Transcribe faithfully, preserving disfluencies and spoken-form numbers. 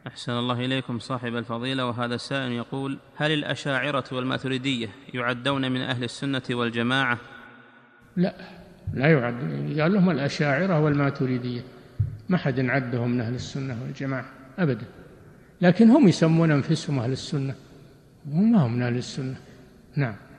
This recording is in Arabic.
أحسن الله إليكم صاحب الفضيلة. وهذا السائل يقول: هل الأشاعرة والماتريدية يعدون من أهل السنة والجماعة؟ لا، لا يعد. قال لهم الأشاعرة والماتريدية، ما حد عدهم من أهل السنة والجماعة أبدا، لكن هم يسمون أنفسهم أهل السنة وما هم من أهل السنة. نعم.